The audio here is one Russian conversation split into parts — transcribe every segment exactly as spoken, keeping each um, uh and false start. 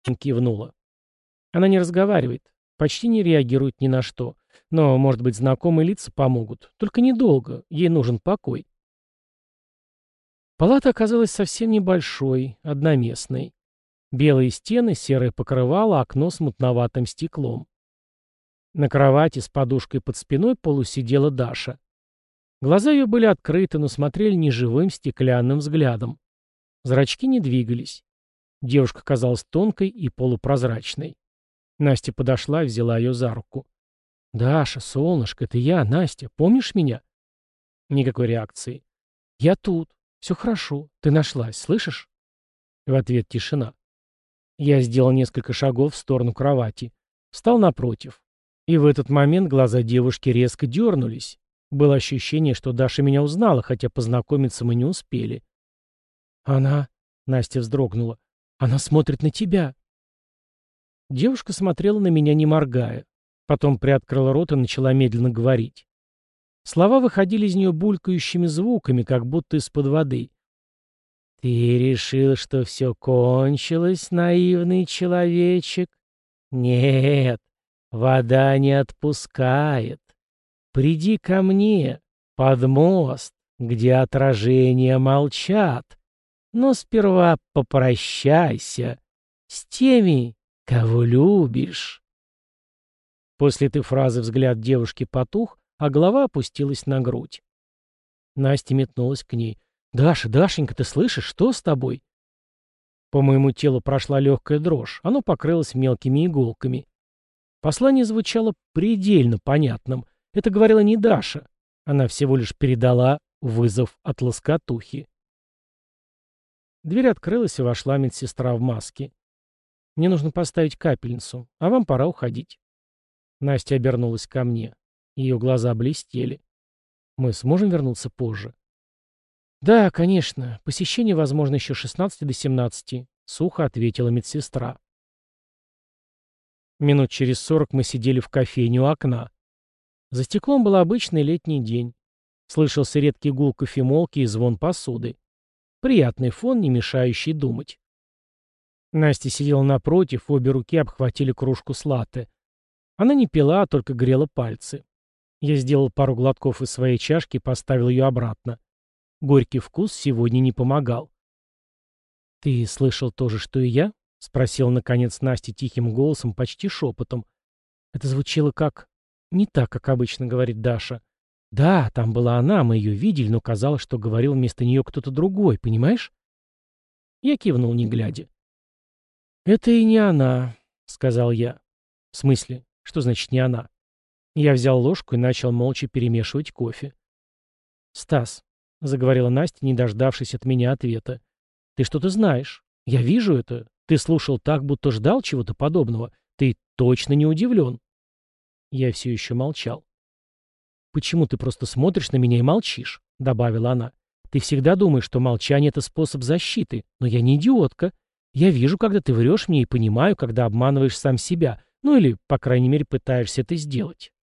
Кивнула. Она не разговаривает, почти не реагирует ни на что. Но, может быть, знакомые лица помогут. Только недолго, ей нужен покой. Палата оказалась совсем небольшой, одноместной. Белые стены, серое покрывало, окно с мутноватым стеклом. На кровати с подушкой под спиной полусидела Даша. Глаза ее были открыты, но смотрели неживым стеклянным взглядом. Зрачки не двигались. Девушка казалась тонкой и полупрозрачной. Настя подошла и взяла ее за руку. «Даша, солнышко, это я, Настя. Помнишь меня?» Никакой реакции. «Я тут. Все хорошо. Ты нашлась, слышишь?» В ответ тишина. Я сделал несколько шагов в сторону кровати. Встал напротив. И в этот момент глаза девушки резко дернулись. Было ощущение, что Даша меня узнала, хотя познакомиться мы не успели. «Она...» — Настя вздрогнула. «Она смотрит на тебя». Девушка смотрела на меня, не моргая. Потом приоткрыла рот и начала медленно говорить. Слова выходили из нее булькающими звуками, как будто из-под воды. «Ты решил, что все кончилось, наивный человечек? Нет, вода не отпускает. Приди ко мне, под мост, где отражения молчат, но сперва попрощайся с теми, кого любишь». После этой фразы взгляд девушки потух, а голова опустилась на грудь. Настя метнулась к ней. «Даша, Дашенька, ты слышишь, что с тобой?» По моему телу прошла легкая дрожь, оно покрылось мелкими иголками. Послание звучало предельно понятным. Это говорила не Даша. Она всего лишь передала вызов от лоскотухи. Дверь открылась, и вошла медсестра в маске. «Мне нужно поставить капельницу, а вам пора уходить». Настя обернулась ко мне. Ее глаза блестели. «Мы сможем вернуться позже?» «Да, конечно. Посещение возможно еще шестнадцати до семнадцати», — сухо ответила медсестра. Минут через сорок мы сидели в кофейне у окна. За стеклом был обычный летний день. Слышался редкий гул кофемолки и звон посуды. Приятный фон, не мешающий думать. Настя сидела напротив, обе руки обхватили кружку с латте. Она не пила, а только грела пальцы. Я сделал пару глотков из своей чашки и поставил ее обратно. Горький вкус сегодня не помогал. «Ты слышал то же, что и я?» — спросил, наконец, Настя тихим голосом, почти шепотом. Это звучало как... Не так, как обычно говорит Даша. Да, там была она, мы ее видели, но казалось, что говорил вместо нее кто-то другой, понимаешь? Я кивнул, не глядя. «Это и не она», — сказал я. «В смысле? Что значит не она?» Я взял ложку и начал молча перемешивать кофе. «Стас», — заговорила Настя, не дождавшись от меня ответа, — «ты что-то знаешь. Я вижу это. Ты слушал так, будто ждал чего-то подобного. Ты точно не удивлен». Я все еще молчал. «Почему ты просто смотришь на меня и молчишь?» — добавила она. «Ты всегда думаешь, что молчание — это способ защиты. Но я не идиотка. Я вижу, когда ты врешь мне, и понимаю, когда обманываешь сам себя. Ну или, по крайней мере, пытаешься это сделать».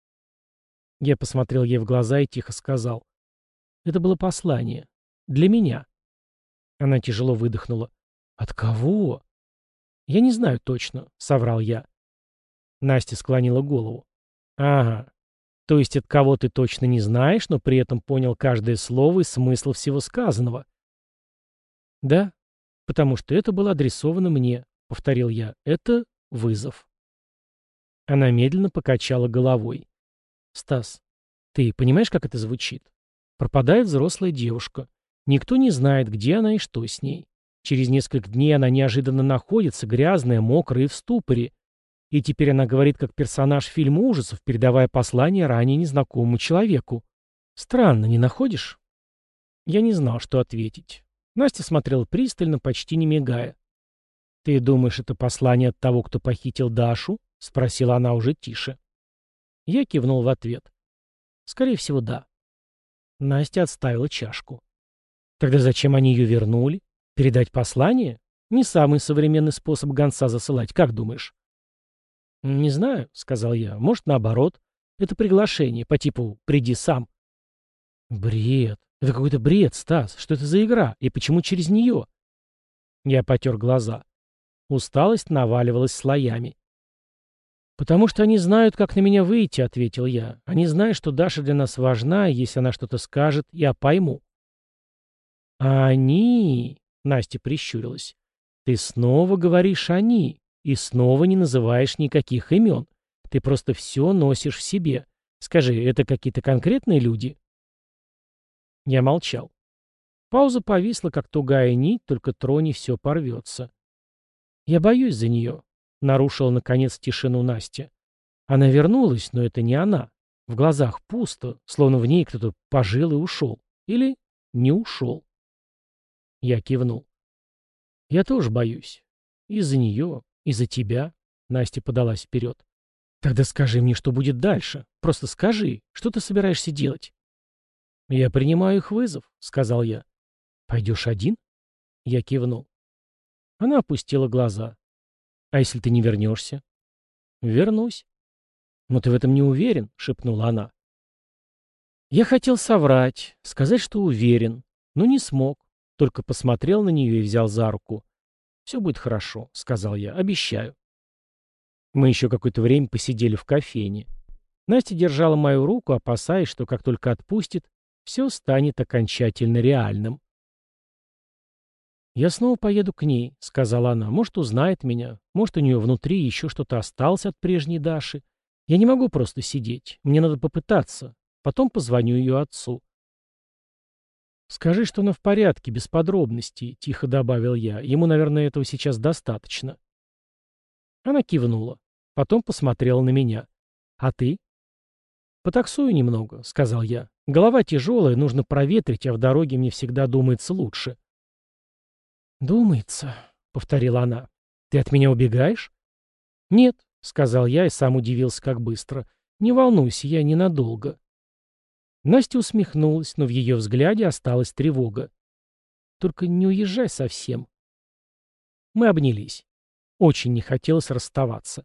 Я посмотрел ей в глаза и тихо сказал. «Это было послание. Для меня». Она тяжело выдохнула. «От кого?» «Я не знаю точно», — соврал я. Настя склонила голову. «Ага. То есть от кого ты точно не знаешь, но при этом понял каждое слово и смысл всего сказанного?» «Да, потому что это было адресовано мне», — повторил я. «Это вызов». Она медленно покачала головой. «Стас, ты понимаешь, как это звучит? Пропадает взрослая девушка. Никто не знает, где она и что с ней. Через несколько дней она неожиданно находится, грязная, мокрая и в ступоре. И теперь она говорит, как персонаж фильма ужасов, передавая послание ранее незнакомому человеку. Странно, не находишь?» Я не знал, что ответить. Настя смотрела пристально, почти не мигая. «Ты думаешь, это послание от того, кто похитил Дашу?» — спросила она уже тише. Я кивнул в ответ. «Скорее всего, да». Настя отставила чашку. «Тогда зачем они ее вернули? Передать послание? Не самый современный способ гонца засылать, как думаешь?» «Не знаю», — сказал я. «Может, наоборот. Это приглашение по типу «приди сам». «Бред. Это какой-то бред, Стас. Что это за игра? И почему через нее?» Я потер глаза. Усталость наваливалась слоями. «Потому что они знают, как на меня выйти», — ответил я. «Они знают, что Даша для нас важна, и если она что-то скажет, я пойму». «А они...» — Настя прищурилась. «Ты снова говоришь «они» и снова не называешь никаких имен. Ты просто все носишь в себе. Скажи, это какие-то конкретные люди?» Я молчал. Пауза повисла, как тугая нить, только трони все порвется. «Я боюсь за нее», — нарушила, наконец, тишину Настя. Она вернулась, но это не она. В глазах пусто, словно в ней кто-то пожил и ушел. Или не ушел. Я кивнул. «Я тоже боюсь. И за нее, и за тебя», — Настя подалась вперед. «Тогда скажи мне, что будет дальше. Просто скажи, что ты собираешься делать?» «Я принимаю их вызов», — сказал я. «Пойдешь один?» Я кивнул. Она опустила глаза. «А если ты не вернешься?» «Вернусь». «Но ты в этом не уверен», — шепнула она. Я хотел соврать, сказать, что уверен, но не смог. Только посмотрел на нее и взял за руку. «Все будет хорошо», — сказал я, — «обещаю». Мы еще какое-то время посидели в кофейне. Настя держала мою руку, опасаясь, что как только отпустит, все станет окончательно реальным. «Я снова поеду к ней», — сказала она. «Может, узнает меня. Может, у нее внутри еще что-то осталось от прежней Даши. Я не могу просто сидеть. Мне надо попытаться. Потом позвоню ее отцу». «Скажи, что она в порядке, без подробностей», — тихо добавил я. «Ему, наверное, этого сейчас достаточно». Она кивнула. Потом посмотрела на меня. «А ты?» «Потаксую немного», — сказал я. «Голова тяжелая, нужно проветрить, а в дороге мне всегда думается лучше». «Думается», — повторила она. «Ты от меня убегаешь?» «Нет», — сказал я и сам удивился, как быстро. «Не волнуйся, я ненадолго». Настя усмехнулась, но в ее взгляде осталась тревога. «Только не уезжай совсем». Мы обнялись. Очень не хотелось расставаться.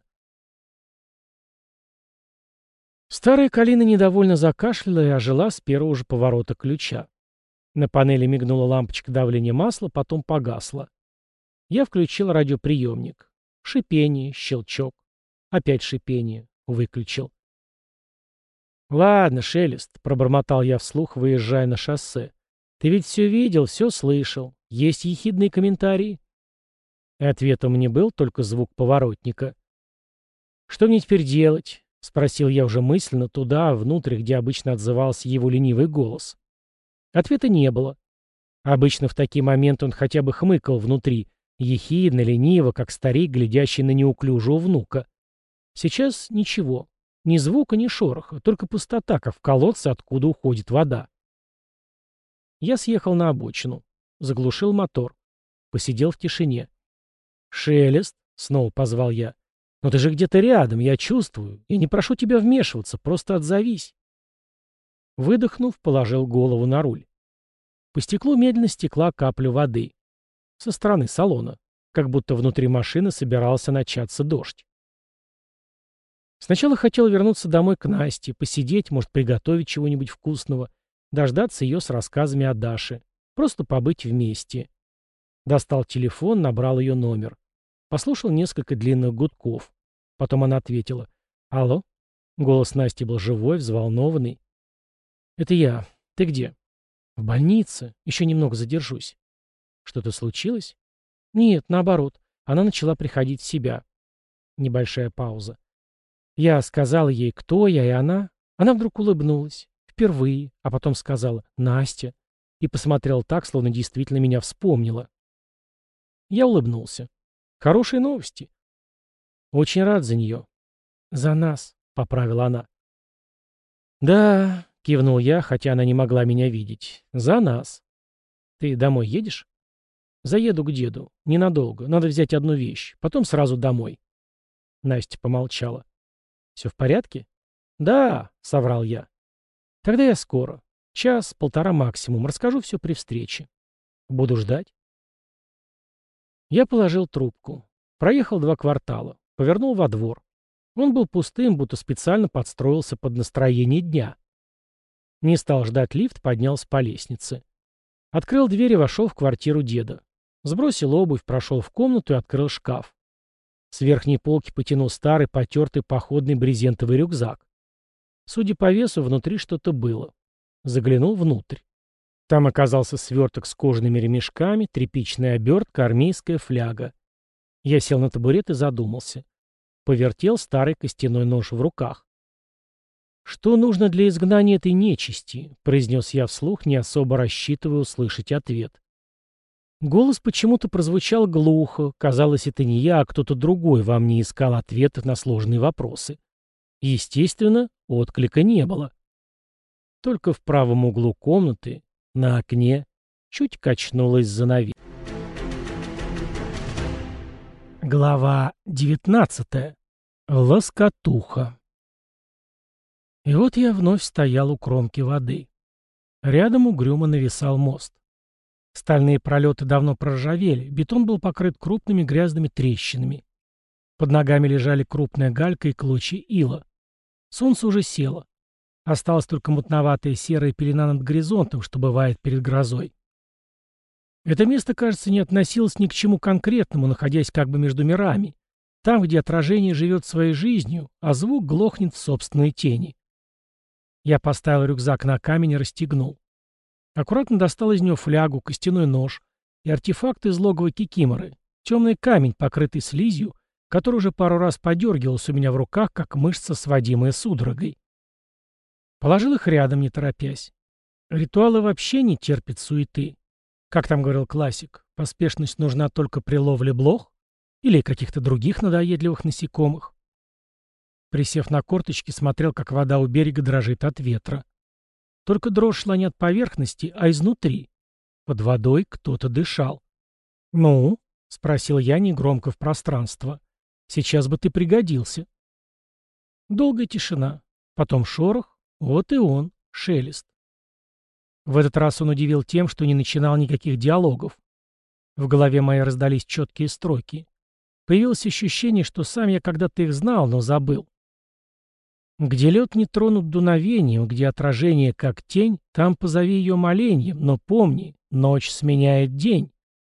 Старая Калина недовольно закашляла и ожила с первого же поворота ключа. На панели мигнула лампочка давления масла, потом погасла. Я включил радиоприемник. Шипение, щелчок. Опять шипение. Выключил. «Ладно, Шелест», — пробормотал я вслух, выезжая на шоссе. «Ты ведь все видел, все слышал. Есть ехидные комментарии?» И ответом мне был только звук поворотника. «Что мне теперь делать?» — спросил я уже мысленно туда, внутрь, где обычно отзывался его ленивый голос. Ответа не было. Обычно в такие моменты он хотя бы хмыкал внутри, ехидно, лениво, как старик, глядящий на неуклюжего внука. Сейчас ничего. Ни звука, ни шороха, только пустота, как в колодце, откуда уходит вода. Я съехал на обочину. Заглушил мотор. Посидел в тишине. «Шелест», — снова позвал я. «Но ты же где-то рядом, я чувствую. Я не прошу тебя вмешиваться, просто отзовись». Выдохнув, положил голову на руль. По стеклу медленно стекла капля воды. Со стороны салона. Как будто внутри машины собирался начаться дождь. Сначала хотел вернуться домой к Насте, посидеть, может, приготовить чего-нибудь вкусного, дождаться ее с рассказами о Даше. Просто побыть вместе. Достал телефон, набрал ее номер. Послушал несколько длинных гудков. Потом она ответила. «Алло?» Голос Насти был живой, взволнованный. «Это я. Ты где?» «В больнице. Еще немного задержусь». «Что-то случилось?» «Нет, наоборот. Она начала приходить в себя». Небольшая пауза. Я сказал ей, кто я, и она... Она вдруг улыбнулась. Впервые. А потом сказала «Настя». И посмотрела так, словно действительно меня вспомнила. Я улыбнулся. Хорошие новости. Очень рад за нее. За нас, поправила она. Да, кивнул я, хотя она не могла меня видеть. За нас. Ты домой едешь? Заеду к деду. Ненадолго. Надо взять одну вещь. Потом сразу домой. Настя помолчала. Все в порядке? Да, соврал я. Тогда я скоро. Час, полтора максимум. Расскажу все при встрече. Буду ждать. Я положил трубку. Проехал два квартала. Повернул во двор. Он был пустым, будто специально подстроился под настроение дня. Не стал ждать лифт, поднялся по лестнице. Открыл дверь и вошел в квартиру деда. Сбросил обувь, прошел в комнату и открыл шкаф. С верхней полки потянул старый, потертый походный брезентовый рюкзак. Судя по весу, внутри что-то было. Заглянул внутрь. Там оказался сверток с кожаными ремешками, тряпичная обертка, армейская фляга. Я сел на табурет и задумался. Повертел старый костяной нож в руках. «Что нужно для изгнания этой нечисти?» — произнес я вслух, не особо рассчитывая услышать ответ. Голос почему-то прозвучал глухо, казалось, это не я, а кто-то другой во мне искал ответы на сложные вопросы. Естественно, отклика не было. Только в правом углу комнаты, на окне, чуть качнулась занавеска. Глава девятнадцатая. Лоскотуха. И вот я вновь стоял у кромки воды. Рядом угрюмо нависал мост. Стальные пролеты давно проржавели, бетон был покрыт крупными грязными трещинами. Под ногами лежали крупная галька и клочья ила. Солнце уже село. Осталась только мутноватая серая пелена над горизонтом, что бывает перед грозой. Это место, кажется, не относилось ни к чему конкретному, находясь как бы между мирами, там, где отражение живет своей жизнью, а звук глохнет в собственной тени. Я поставил рюкзак на камень и расстегнул. Аккуратно достал из него флягу, костяной нож и артефакт из логова кикиморы, темный камень, покрытый слизью, который уже пару раз подергивался у меня в руках, как мышца, сводимая судорогой. Положил их рядом, не торопясь. Ритуалы вообще не терпят суеты. Как там говорил классик, поспешность нужна только при ловле блох или каких-то других надоедливых насекомых. Присев на корточки, смотрел, как вода у берега дрожит от ветра. Только дрожь шла не от поверхности, а изнутри. Под водой кто-то дышал. «Ну?» — спросил я негромко в пространство. «Сейчас бы ты пригодился». Долгая тишина. Потом шорох. Вот и он, шелест. В этот раз он удивил тем, что не начинал никаких диалогов. В голове моей раздались четкие строки. Появилось ощущение, что сам я когда-то их знал, но забыл. Где лед не тронут дуновением, где отражение как тень, там позови ее моленьем, но помни, ночь сменяет день.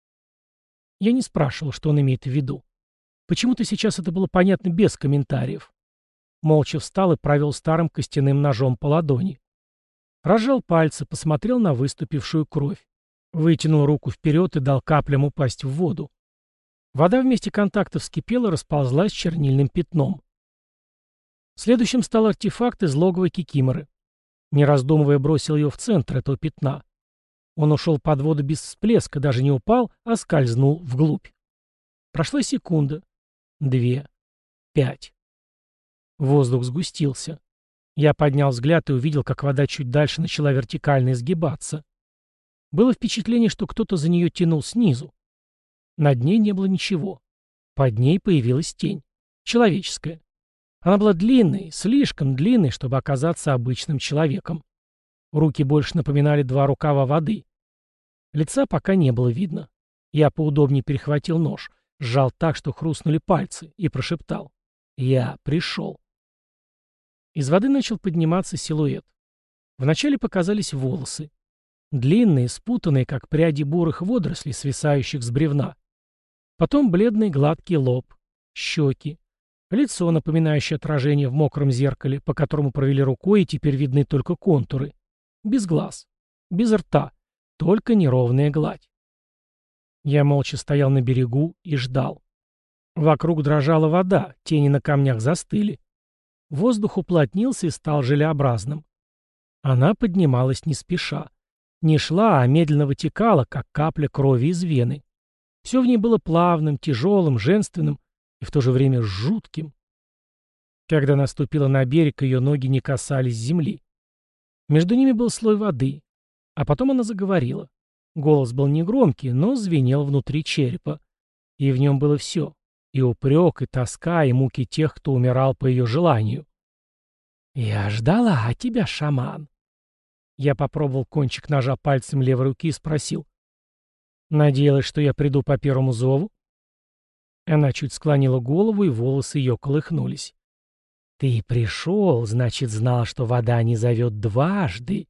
Я не спрашивал, что он имеет в виду. Почему-то сейчас это было понятно без комментариев. Молча встал и провел старым костяным ножом по ладони. Разжал пальцы, посмотрел на выступившую кровь. Вытянул руку вперед и дал каплям упасть в воду. Вода вместе контакта вскипела и расползлась чернильным пятном. Следующим стал артефакт из логова кикиморы. Не раздумывая, бросил ее в центр этого пятна. Он ушел под воду без всплеска, даже не упал, а скользнул вглубь. Прошла секунда. Две. Пять. Воздух сгустился. Я поднял взгляд и увидел, как вода чуть дальше начала вертикально изгибаться. Было впечатление, что кто-то за нее тянул снизу. Над ней не было ничего. Под ней появилась тень. Человеческая. Она была длинной, слишком длинной, чтобы оказаться обычным человеком. Руки больше напоминали два рукава воды. Лица пока не было видно. Я поудобнее перехватил нож, сжал так, что хрустнули пальцы, и прошептал: «Я пришел». Из воды начал подниматься силуэт. Вначале показались волосы. Длинные, спутанные, как пряди бурых водорослей, свисающих с бревна. Потом бледный гладкий лоб, щеки. Лицо, напоминающее отражение в мокром зеркале, по которому провели рукой, и теперь видны только контуры. Без глаз. Без рта. Только неровная гладь. Я молча стоял на берегу и ждал. Вокруг дрожала вода, тени на камнях застыли. Воздух уплотнился и стал желеобразным. Она поднималась не спеша. Не шла, а медленно вытекала, как капля крови из вены. Все в ней было плавным, тяжелым, женственным и в то же время жутким. Когда наступила на берег, ее ноги не касались земли. Между ними был слой воды. А потом она заговорила. Голос был негромкий, но звенел внутри черепа. И в нем было все. И упрек, и тоска, и муки тех, кто умирал по ее желанию. «Я ждала тебя, шаман». Я попробовал кончик ножа пальцем левой руки и спросил: «Надеялась, что я приду по первому зову?» Она чуть склонила голову, и волосы ее колыхнулись. «Ты пришел, значит, знал, что вода не зовет дважды».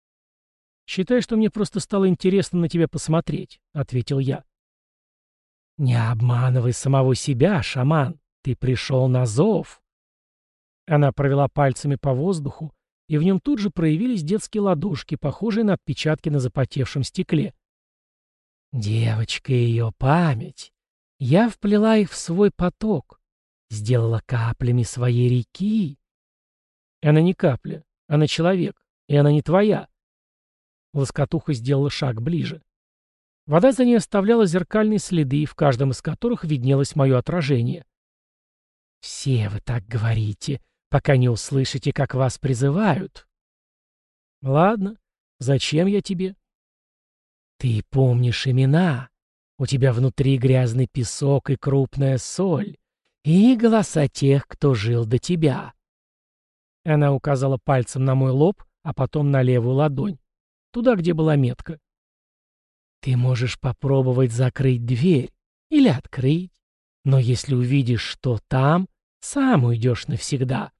«Считай, что мне просто стало интересно на тебя посмотреть», — ответил я. Не обманывай самого себя, шаман. Ты пришел на зов. Она провела пальцами по воздуху, и в нем тут же проявились детские ладошки, похожие на отпечатки на запотевшем стекле. Девочка и ее память. Я вплела их в свой поток, сделала каплями своей реки. Она не капля, она человек, и она не твоя. Лоскотуха сделала шаг ближе. Вода за ней оставляла зеркальные следы, в каждом из которых виднелось мое отражение. «Все вы так говорите, пока не услышите, как вас призывают». «Ладно, зачем я тебе?» «Ты помнишь имена. У тебя внутри грязный песок и крупная соль, и голоса тех, кто жил до тебя». Она указала пальцем на мой лоб, а потом на левую ладонь, туда, где была метка. «Ты можешь попробовать закрыть дверь или открыть, но если увидишь, что там, сам уйдешь навсегда».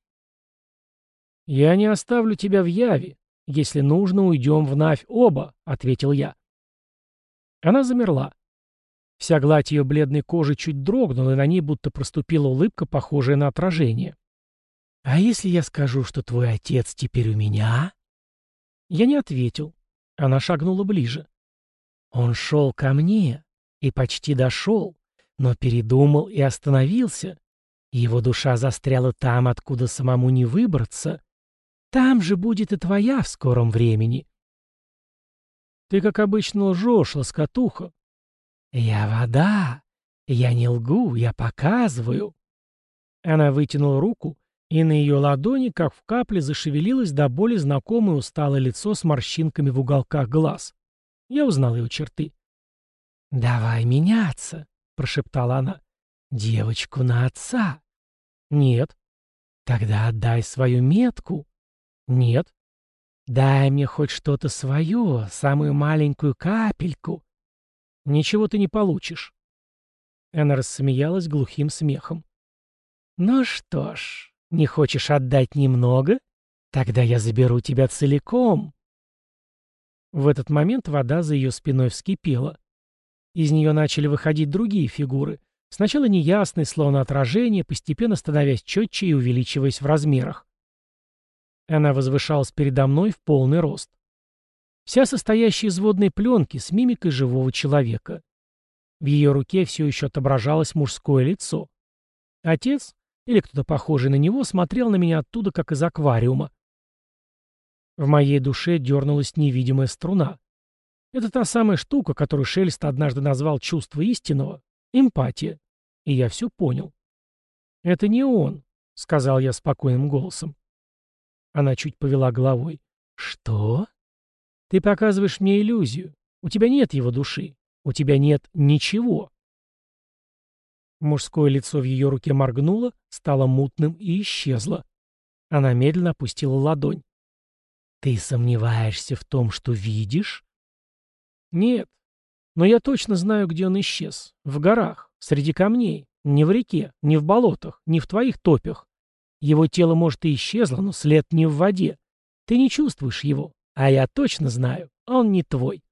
«Я не оставлю тебя в яве. Если нужно, уйдем в Навь оба», — ответил я. Она замерла. Вся гладь ее бледной кожи чуть дрогнула, и на ней будто проступила улыбка, похожая на отражение. «А если я скажу, что твой отец теперь у меня?» Я не ответил. Она шагнула ближе. «Он шел ко мне и почти дошел, но передумал и остановился. Его душа застряла там, откуда самому не выбраться. Там же будет и твоя в скором времени». «Ты, как обычно, лжешь, лоскотуха». «Я вода. Я не лгу, я показываю». Она вытянула руку, и на ее ладони, как в капле, зашевелилось до боли знакомое усталое лицо с морщинками в уголках глаз. Я узнал ее черты. «Давай меняться», — прошептала она. «Девочку на отца». «Нет». «Тогда отдай свою метку». «Нет». «Дай мне хоть что-то свое, самую маленькую капельку». «Ничего ты не получишь». Она рассмеялась глухим смехом. «Ну что ж, не хочешь отдать немного? Тогда я заберу тебя целиком». В этот момент вода за ее спиной вскипела. Из нее начали выходить другие фигуры, сначала неясные, словно отражения, постепенно становясь четче и увеличиваясь в размерах. Она возвышалась передо мной в полный рост. Вся состоящая из водной пленки с мимикой живого человека. В ее руке все еще отображалось мужское лицо. Отец, или кто-то похожий на него, смотрел на меня оттуда, как из аквариума. В моей душе дернулась невидимая струна. Это та самая штука, которую Шелест однажды назвал чувство истинного — эмпатия. И я все понял. «Это не он», — сказал я спокойным голосом. Она чуть повела головой. «Что?» «Ты показываешь мне иллюзию. У тебя нет его души. У тебя нет ничего». Мужское лицо в ее руке моргнуло, стало мутным и исчезло. Она медленно опустила ладонь. «Ты сомневаешься в том, что видишь?» «Нет. Но я точно знаю, где он исчез. В горах, среди камней, не в реке, не в болотах, не в твоих топях. Его тело, может, и исчезло, но след не в воде. Ты не чувствуешь его, а я точно знаю, он не твой».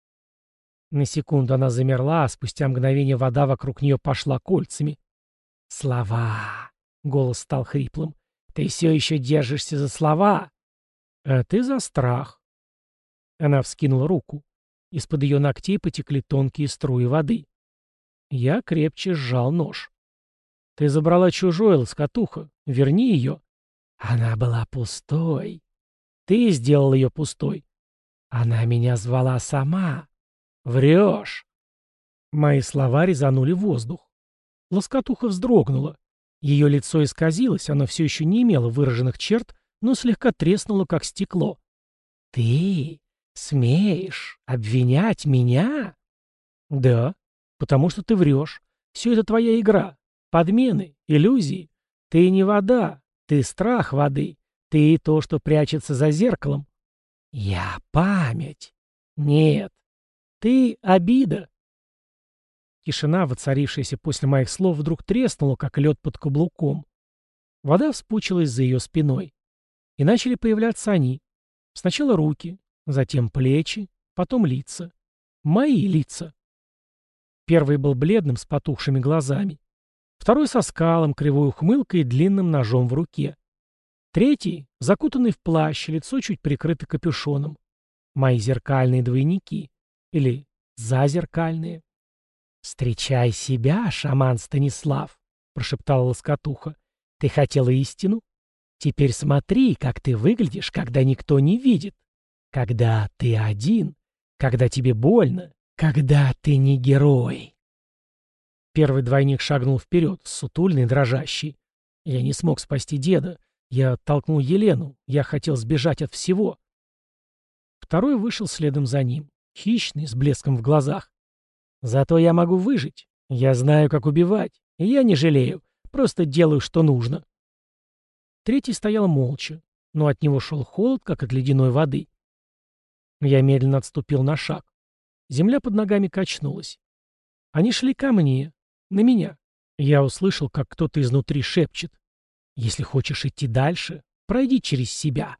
На секунду она замерла, а спустя мгновение вода вокруг нее пошла кольцами. «Слова!» — голос стал хриплым. «Ты все еще держишься за слова!» «А ты за страх!» Она вскинула руку. Из-под ее ногтей потекли тонкие струи воды. Я крепче сжал нож. «Ты забрала чужое, лоскотуха. Верни ее». «Она была пустой». «Ты сделал ее пустой». «Она меня звала сама». «Врешь!» Мои слова резанули воздух. Лоскотуха вздрогнула. Ее лицо исказилось, оно все еще не имело выраженных черт, но слегка треснуло, как стекло. «Ты смеешь обвинять меня?» «Да, потому что ты врешь. Все это твоя игра. Подмены, иллюзии. Ты не вода, ты страх воды. Ты то, что прячется за зеркалом». «Я память». «Нет, ты обида». Тишина, воцарившаяся после моих слов, вдруг треснула, как лед под каблуком. Вода вспучилась за ее спиной. И начали появляться они. Сначала руки, затем плечи, потом лица. Мои лица. Первый был бледным, с потухшими глазами. Второй со скалом, кривой ухмылкой и длинным ножом в руке. Третий, закутанный в плащ, лицо чуть прикрыто капюшоном. Мои зеркальные двойники. Или зазеркальные. «Встречай себя, шаман Станислав», — прошептала лоскотуха. «Ты хотела истину? Теперь смотри, как ты выглядишь, когда никто не видит. Когда ты один, когда тебе больно, когда ты не герой». Первый двойник шагнул вперед, сутульный, дрожащий. Я не смог спасти деда. Я оттолкнул Елену. Я хотел сбежать от всего. Второй вышел следом за ним, хищный, с блеском в глазах. «Зато я могу выжить. Я знаю, как убивать. И я не жалею. Просто делаю, что нужно». Третий стоял молча, но от него шел холод, как от ледяной воды. Я медленно отступил на шаг. Земля под ногами качнулась. Они шли ко мне, на меня. Я услышал, как кто-то изнутри шепчет: «Если хочешь идти дальше, пройди через себя».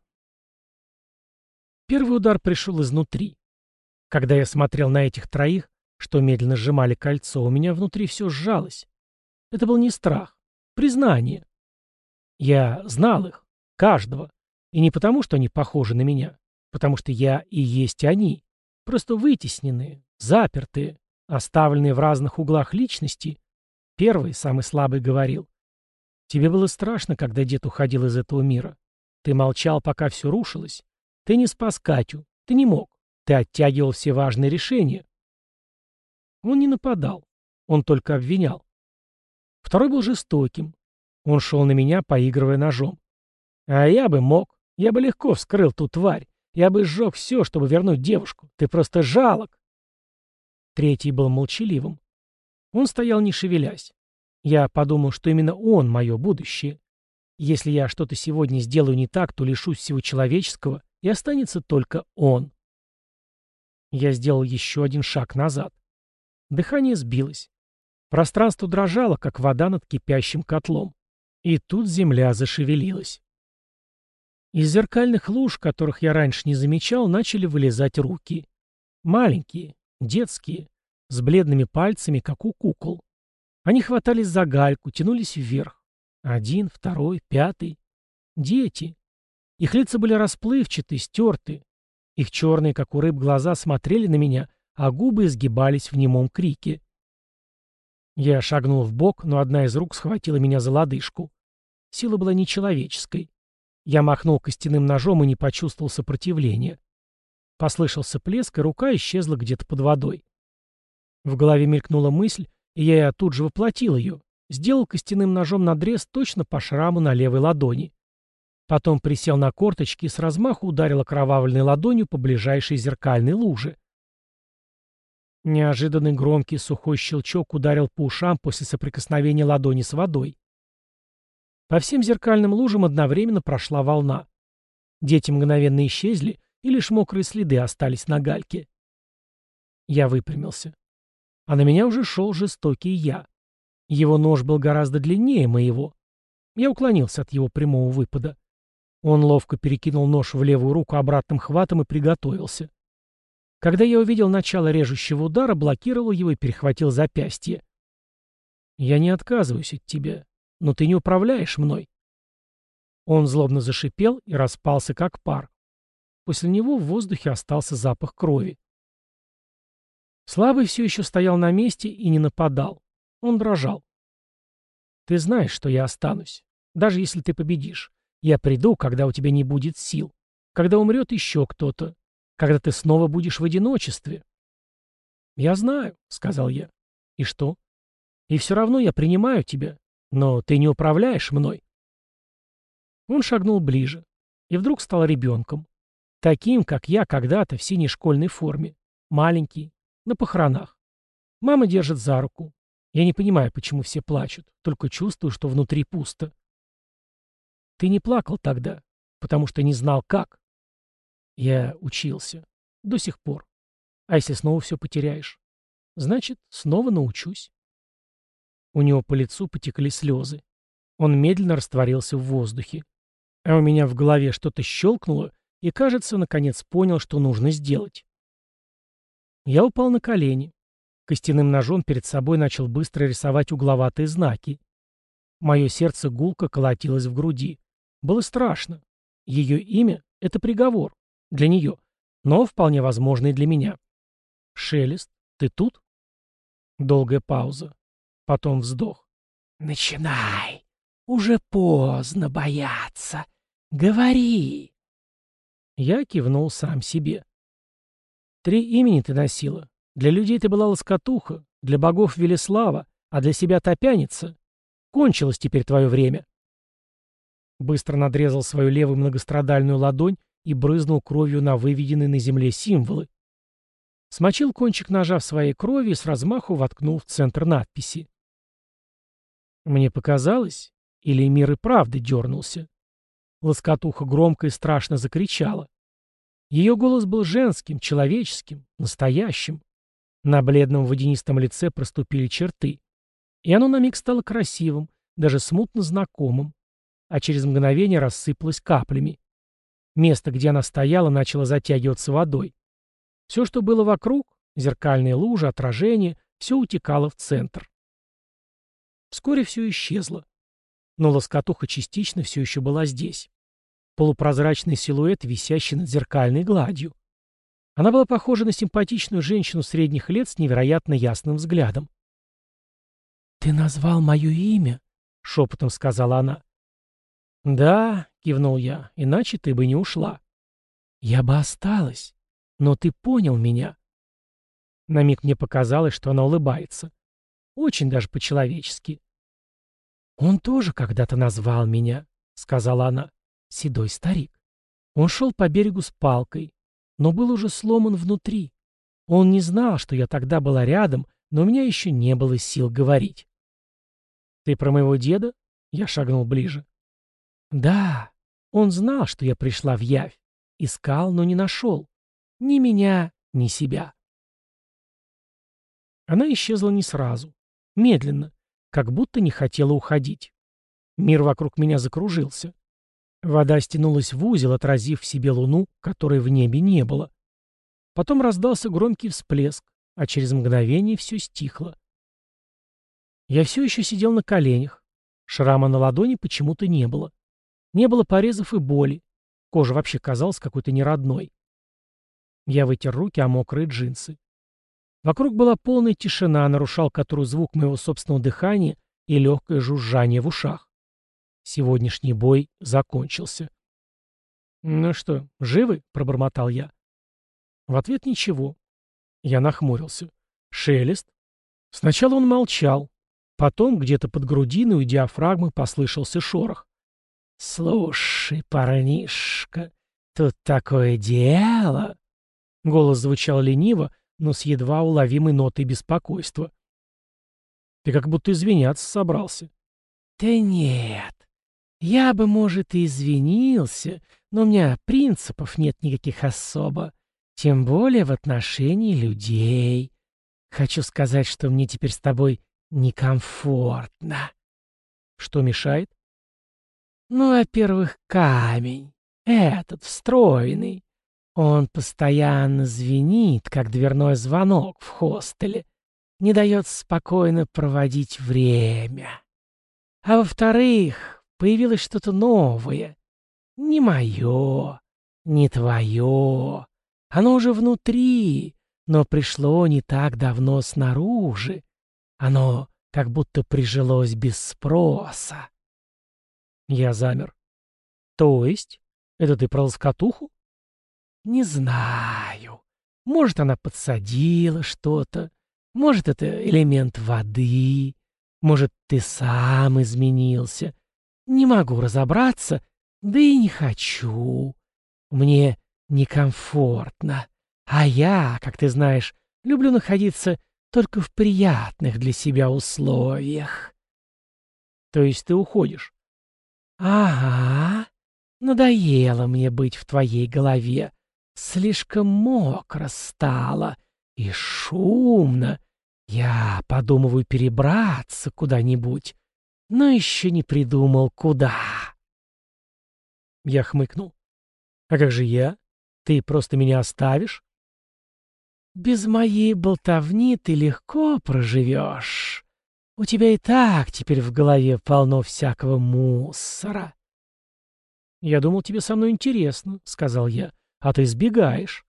Первый удар пришел изнутри. Когда я смотрел на этих троих, что медленно сжимали кольцо, у меня внутри все сжалось. Это был не страх, признание. Я знал их, каждого. И не потому, что они похожи на меня, потому что я и есть они, просто вытесненные, запертые, оставленные в разных углах личности. Первый, самый слабый, говорил: «Тебе было страшно, когда дед уходил из этого мира. Ты молчал, пока все рушилось. Ты не спас Катю, ты не мог. Ты оттягивал все важные решения». Он не нападал, он только обвинял. Второй был жестоким. Он шел на меня, поигрывая ножом. «А я бы мог. Я бы легко вскрыл ту тварь. Я бы сжег все, чтобы вернуть девушку. Ты просто жалок». Третий был молчаливым. Он стоял, не шевелясь. Я подумал, что именно он — мое будущее. Если я что-то сегодня сделаю не так, то лишусь всего человеческого, и останется только он. Я сделал еще один шаг назад. Дыхание сбилось. Пространство дрожало, как вода над кипящим котлом. И тут земля зашевелилась. Из зеркальных луж, которых я раньше не замечал, начали вылезать руки. Маленькие, детские, с бледными пальцами, как у кукол. Они хватались за гальку, тянулись вверх. Один, второй, пятый. Дети. Их лица были расплывчаты, стерты. Их черные, как у рыб, глаза смотрели на меня, а губы изгибались в немом крике. Я шагнул вбок, но одна из рук схватила меня за лодыжку. Сила была нечеловеческой. Я махнул костяным ножом и не почувствовал сопротивления. Послышался плеск, и рука исчезла где-то под водой. В голове мелькнула мысль, и я тут же воплотил ее. Сделал костяным ножом надрез точно по шраму на левой ладони. Потом присел на корточки и с размаху ударил окровавленной ладонью по ближайшей зеркальной луже. Неожиданный громкий сухой щелчок ударил по ушам после соприкосновения ладони с водой. По всем зеркальным лужам одновременно прошла волна. Дети мгновенно исчезли, и лишь мокрые следы остались на гальке. Я выпрямился. А на меня уже шел жестокий я. Его нож был гораздо длиннее моего. Я уклонился от его прямого выпада. Он ловко перекинул нож в левую руку обратным хватом и приготовился. Когда я увидел начало режущего удара, блокировал его и перехватил запястье. «Я не отказываюсь от тебя, но ты не управляешь мной». Он злобно зашипел и распался, как пар. После него в воздухе остался запах крови. Слабый все еще стоял на месте и не нападал. Он дрожал. «Ты знаешь, что я останусь. Даже если ты победишь. Я приду, когда у тебя не будет сил. Когда умрет еще кто-то. Когда ты снова будешь в одиночестве». «Я знаю», — сказал я. «И что? И все равно я принимаю тебя. Но ты не управляешь мной». Он шагнул ближе. И вдруг стал ребенком. Таким, как я когда-то в синей школьной форме. Маленький. На похоронах. Мама держит за руку. Я не понимаю, почему все плачут. Только чувствую, что внутри пусто. «Ты не плакал тогда, потому что не знал, как». «Я учился. До сих пор. А если снова все потеряешь? Значит, снова научусь». У него по лицу потекли слезы. Он медленно растворился в воздухе. А у меня в голове что-то щелкнуло, и, кажется, наконец понял, что нужно сделать. Я упал на колени. Костяным ножом перед собой начал быстро рисовать угловатые знаки. Мое сердце гулко колотилось в груди. Было страшно. Ее имя — это приговор. Для нее. Но вполне возможно и для меня. «Шелест, ты тут?» Долгая пауза. Потом вздох. «Начинай. Уже поздно бояться. Говори». Я кивнул сам себе. «Три имени ты носила. Для людей ты была лоскотуха, для богов Велеслава, а для себя топяница. Кончилось теперь твое время». Быстро надрезал свою левую многострадальную ладонь и брызнул кровью на выведенные на земле символы. Смочил кончик ножа в своей крови и с размаху воткнул в центр надписи. Мне показалось, или мир и правда дернулся. Лоскотуха громко и страшно закричала. Ее голос был женским, человеческим, настоящим. На бледном водянистом лице проступили черты. И оно на миг стало красивым, даже смутно знакомым, а через мгновение рассыпалось каплями. Место, где она стояла, начало затягиваться водой. Все, что было вокруг, зеркальные лужи, отражения, все утекало в центр. Вскоре все исчезло. Но лоскотуха частично все еще была здесь. Полупрозрачный силуэт, висящий над зеркальной гладью. Она была похожа на симпатичную женщину средних лет с невероятно ясным взглядом. «Ты назвал мое имя?» — шепотом сказала она. «Да», — кивнул я, — «иначе ты бы не ушла». «Я бы осталась, но ты понял меня». На миг мне показалось, что она улыбается. Очень даже по-человечески. «Он тоже когда-то назвал меня», — сказала она, — «седой старик. Он шел по берегу с палкой, но был уже сломан внутри. Он не знал, что я тогда была рядом, но у меня еще не было сил говорить». «Ты про моего деда?» — я шагнул ближе. «Да, он знал, что я пришла в явь. Искал, но не нашел. Ни меня, ни себя». Она исчезла не сразу. Медленно, как будто не хотела уходить. Мир вокруг меня закружился. Вода стянулась в узел, отразив в себе луну, которой в небе не было. Потом раздался громкий всплеск, а через мгновение все стихло. Я все еще сидел на коленях. Шрама на ладони почему-то не было. Не было порезов и боли. Кожа вообще казалась какой-то неродной. Я вытер руки о мокрые джинсы. Вокруг была полная тишина, нарушал которую звук моего собственного дыхания и легкое жужжание в ушах. Сегодняшний бой закончился. «Ну что, живы?» — пробормотал я. В ответ ничего. Я нахмурился. Шелест? Сначала он молчал. Потом где-то под грудиной у диафрагмы послышался шорох. «Слушай, парнишка, тут такое дело!» Голос звучал лениво, но с едва уловимой нотой беспокойства. «Ты как будто извиняться собрался». «Да нет, я бы, может, и извинился, но у меня принципов нет никаких особо, тем более в отношении людей. Хочу сказать, что мне теперь с тобой некомфортно». «Что мешает?» «Ну, во-первых, камень. Этот, встроенный. Он постоянно звенит, как дверной звонок в хостеле. Не дает спокойно проводить время. А во-вторых, появилось что-то новое. Не мое, не твое. Оно уже внутри, но пришло не так давно снаружи. Оно как будто прижилось без спроса». Я замер. «То есть? Это ты про лоскотуху?» «Не знаю. Может, она подсадила что-то. Может, это элемент воды. Может, ты сам изменился. Не могу разобраться, да и не хочу. Мне некомфортно. А я, как ты знаешь, люблю находиться только в приятных для себя условиях». «То есть ты уходишь?» «Ага. Надоело мне быть в твоей голове. Слишком мокро стало и шумно. Я подумываю перебраться куда-нибудь, но еще не придумал, куда». Я хмыкнул. «А как же я? Ты просто меня оставишь?» без моей болтовни ты легко проживешь. У тебя и так теперь в голове полно всякого мусора. «Я думал, тебе со мной интересно», — сказал я, — «а ты избегаешь».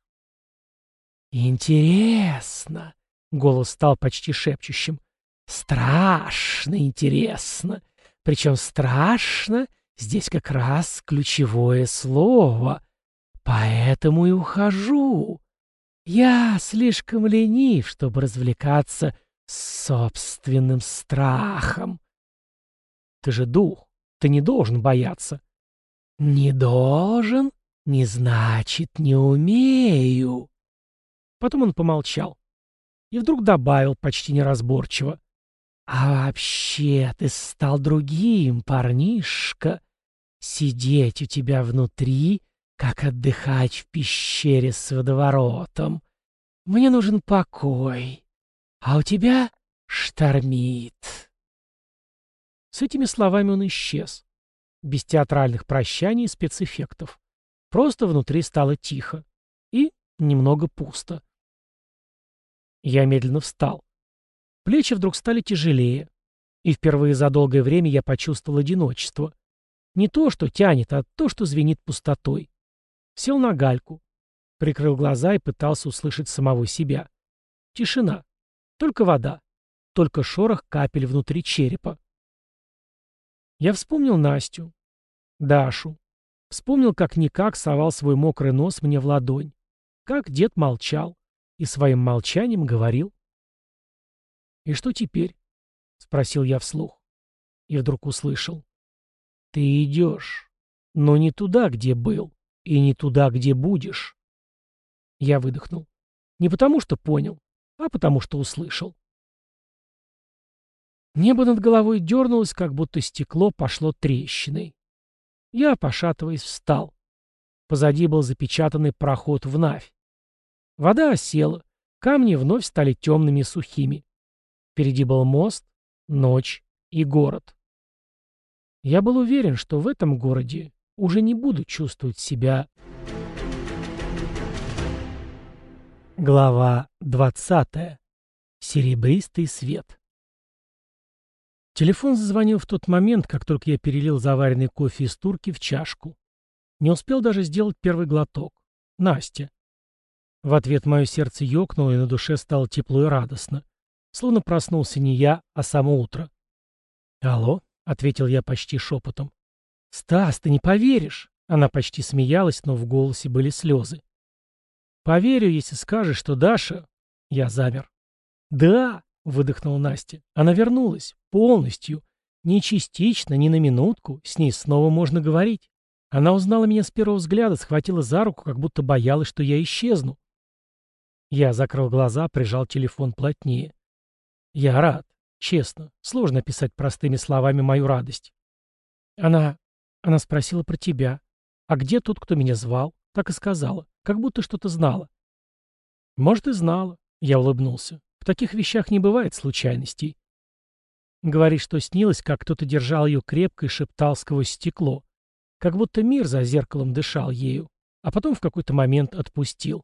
«Интересно», — голос стал почти шепчущим, — «страшно интересно. Причем страшно здесь как раз ключевое слово. Поэтому и ухожу. Я слишком ленив, чтобы развлекаться собственным страхом». «Ты же дух, ты не должен бояться». «Не должен, не значит не умею». Потом он помолчал и вдруг добавил почти неразборчиво. «А вообще ты стал другим, парнишка. Сидеть у тебя внутри, как отдыхать в пещере с водоворотом. Мне нужен покой, а у тебя штормит». С этими словами он исчез. Без театральных прощаний и спецэффектов. Просто внутри стало тихо. И немного пусто. Я медленно встал. Плечи вдруг стали тяжелее. И впервые за долгое время я почувствовал одиночество. Не то, что тянет, а то, что звенит пустотой. Сел на гальку. Прикрыл глаза и пытался услышать самого себя. Тишина. Только вода. Только шорох капель внутри черепа. Я вспомнил Настю, Дашу. Вспомнил, как-никак совал свой мокрый нос мне в ладонь. Как дед молчал. И своим молчанием говорил. «И что теперь?» — спросил я вслух. И вдруг услышал. «Ты идешь, но не туда, где был, и не туда, где будешь». Я выдохнул. Не потому, что понял, а потому, что услышал. Небо над головой дернулось, как будто стекло пошло трещиной. Я, пошатываясь, встал. Позади был запечатанный проход в Навь. Вода осела, камни вновь стали темными и сухими. Впереди был мост, ночь и город. Я был уверен, что в этом городе уже не буду чувствовать себя. Глава двадцатая. Серебристый свет. Телефон зазвонил в тот момент, как только я перелил заваренный кофе из турки в чашку. Не успел даже сделать первый глоток. Настя. В ответ мое сердце ёкнуло, и на душе стало тепло и радостно. Словно проснулся не я, а само утро. «Алло», — ответил я почти шепотом. «Стас, ты не поверишь!» Она почти смеялась, но в голосе были слезы. «Поверю, если скажешь, что Даша...» Я замер. «Да!» — выдохнула Настя. «Она вернулась. Полностью. Ни частично, ни на минутку. С ней снова можно говорить. Она узнала меня с первого взгляда, схватила за руку, как будто боялась, что я исчезну». Я закрыл глаза, прижал телефон плотнее. «Я рад. Честно. Сложно описать простыми словами мою радость». Она... Она спросила про тебя. «А где тот, кто меня звал?» Так и сказала. Как будто что-то знала. «Может, и знала». Я улыбнулся. «В таких вещах не бывает случайностей». Говорит, что снилось, как кто-то держал ее крепко и шептал сквозь стекло. Как будто мир за зеркалом дышал ею. А потом в какой-то момент отпустил.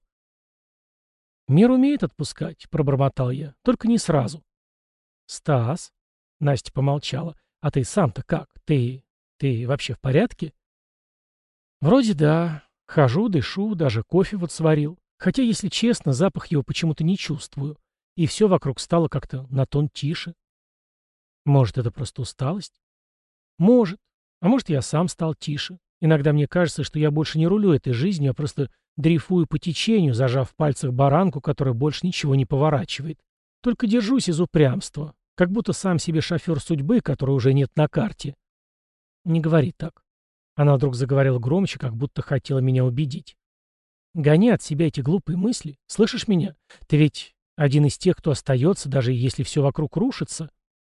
«Мир умеет отпускать», — пробормотал я. «Только не сразу». «Стас?» — Настя помолчала. «А ты сам-то как? Ты... ты вообще в порядке?» «Вроде да. Хожу, дышу, даже кофе вот сварил. Хотя, если честно, запах его почему-то не чувствую. И все вокруг стало как-то на тон тише. Может, это просто усталость? Может. А может, я сам стал тише. Иногда мне кажется, что я больше не рулю этой жизнью, а просто дрейфую по течению, зажав в пальцах баранку, которая больше ничего не поворачивает. Только держусь из упрямства, как будто сам себе шофер судьбы, которой уже нет на карте. Не говори так. Она вдруг заговорила громче, как будто хотела меня убедить. Гони от себя эти глупые мысли. Слышишь меня? Ты ведь один из тех, кто остается, даже если все вокруг рушится.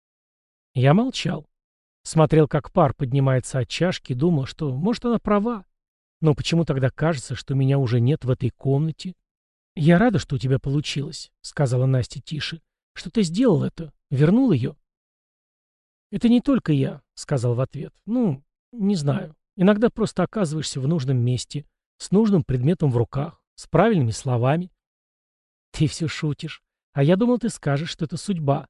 Я молчал. Смотрел, как пар поднимается от чашки, и думал, что, может, она права. Но почему тогда кажется, что меня уже нет в этой комнате? «Я рада, что у тебя получилось», — сказала Настя тише. «Что ты сделал это? Вернул ее?» «Это не только я», — сказал в ответ. «Ну, не знаю. Иногда просто оказываешься в нужном месте, с нужным предметом в руках, с правильными словами». Ты все шутишь. А я думал, ты скажешь, что это судьба.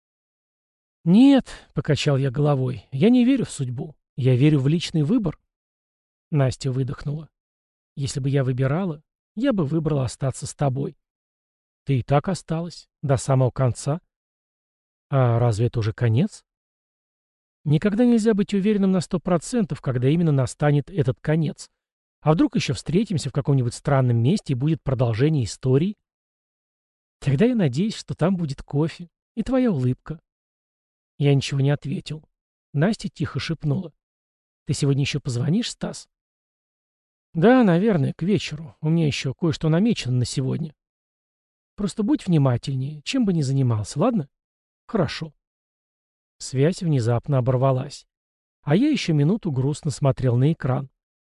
Нет, покачал я головой, я не верю в судьбу. Я верю в личный выбор. Настя выдохнула. Если бы я выбирала, я бы выбрала остаться с тобой. Ты и так осталась. До самого конца. А разве это уже конец? Никогда нельзя быть уверенным на сто процентов, когда именно настанет этот конец. А вдруг еще встретимся в каком-нибудь странном месте и будет продолжение истории? Тогда я надеюсь, что там будет кофе и твоя улыбка. Я ничего не ответил. Настя тихо шепнула. Ты сегодня еще позвонишь, Стас? Да, наверное, к вечеру. У меня еще кое-что намечено на сегодня. Просто будь внимательнее, чем бы ни занимался, ладно? Хорошо. Связь внезапно оборвалась. А я еще минуту грустно смотрел на экран.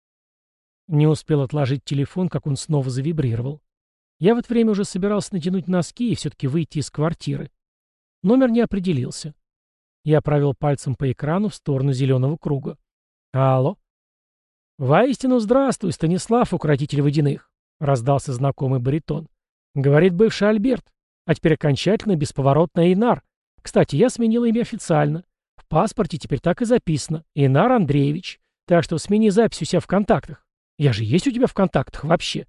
Не успел отложить телефон, как он снова завибрировал. Я в это время уже собирался натянуть носки и все-таки выйти из квартиры. Номер не определился. Я провел пальцем по экрану в сторону зеленого круга. Алло? «Воистину здравствуй, Станислав, укротитель водяных», — раздался знакомый баритон. «Говорит бывший Альберт, а теперь окончательно бесповоротно Эйнар. Кстати, я сменил имя официально. В паспорте теперь так и записано. Эйнар Андреевич. Так что смени запись у себя в контактах. Я же есть у тебя в контактах вообще?»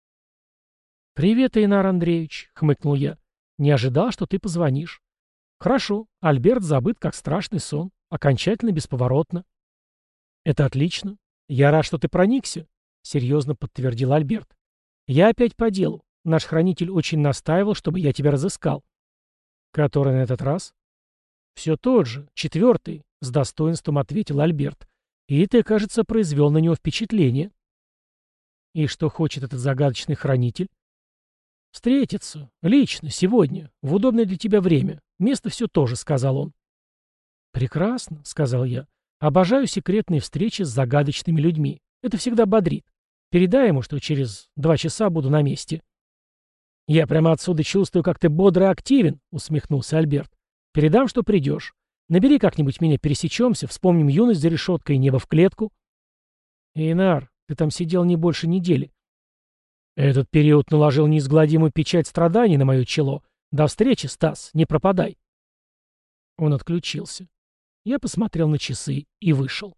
«Привет, Эйнар Андреевич», — хмыкнул я. «Не ожидал, что ты позвонишь». «Хорошо. Альберт забыт, как страшный сон. Окончательно бесповоротно». «Это отлично. Я рад, что ты проникся», — серьезно подтвердил Альберт. «Я опять по делу. Наш хранитель очень настаивал, чтобы я тебя разыскал». «Который на этот раз?» «Все тот же, четвертый», — с достоинством ответил Альберт. «И ты, кажется, произвел на него впечатление». «И что хочет этот загадочный хранитель?» «Встретиться. Лично, сегодня. В удобное для тебя время. Место все то же», — сказал он. «Прекрасно», — сказал я. «Обожаю секретные встречи с загадочными людьми. Это всегда бодрит. Передай ему, что через два часа буду на месте». «Я прямо отсюда чувствую, как ты бодр и активен», — усмехнулся Альберт. «Передам, что придешь. Набери как-нибудь меня, пересечемся, вспомним юность за решеткой и небо в клетку». «Эйнар, ты там сидел не больше недели». «Этот период наложил неизгладимую печать страданий на мое чело. До встречи, Стас, не пропадай». Он отключился. Я посмотрел на часы и вышел.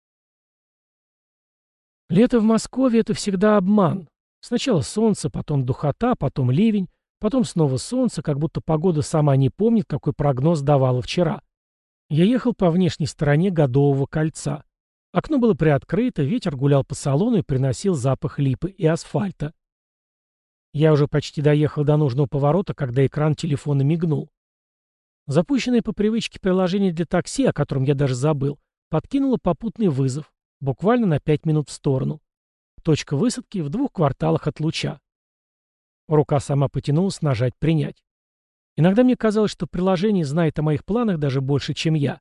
Лето в Москве — это всегда обман. Сначала солнце, потом духота, потом ливень, потом снова солнце, как будто погода сама не помнит, какой прогноз давала вчера. Я ехал по внешней стороне Годового кольца. Окно было приоткрыто, ветер гулял по салону и приносил запах липы и асфальта. Я уже почти доехал до нужного поворота, когда экран телефона мигнул. Запущенное по привычке приложение для такси, о котором я даже забыл, подкинуло попутный вызов, буквально на пять минут в сторону. Точка высадки в двух кварталах от луча. Рука сама потянулась нажать «Принять». Иногда мне казалось, что приложение знает о моих планах даже больше, чем я.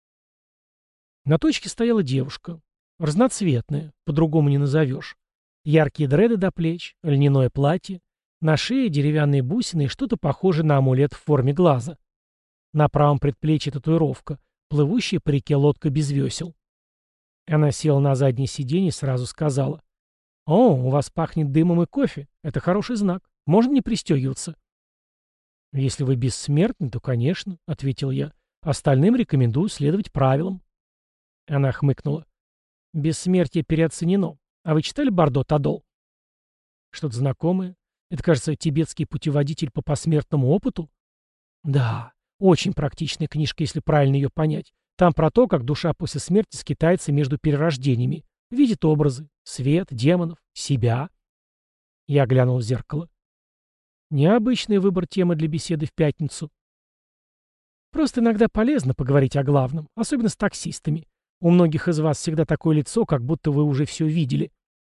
На точке стояла девушка. Разноцветная, по-другому не назовешь. Яркие дреды до плеч, льняное платье, на шее деревянные бусины и что-то похожее на амулет в форме глаза. На правом предплечье татуировка, плывущая по реке лодка без весел. Она села на заднее сиденье и сразу сказала: «О, у вас пахнет дымом и кофе. Это хороший знак. Можно не пристегиваться?» «Если вы бессмертны, то, конечно», — ответил я. «Остальным рекомендую следовать правилам». Она хмыкнула. «Бессмертие переоценено. А вы читали Бардо Тадол?» «Что-то знакомое. Это, кажется, тибетский путеводитель по посмертному опыту?» «Да, очень практичная книжка, если правильно ее понять. Там про то, как душа после смерти скитается между перерождениями. Видит образы, свет, демонов, себя». Я глянул в зеркало. Необычный выбор темы для беседы в пятницу. Просто иногда полезно поговорить о главном, особенно с таксистами. У многих из вас всегда такое лицо, как будто вы уже все видели.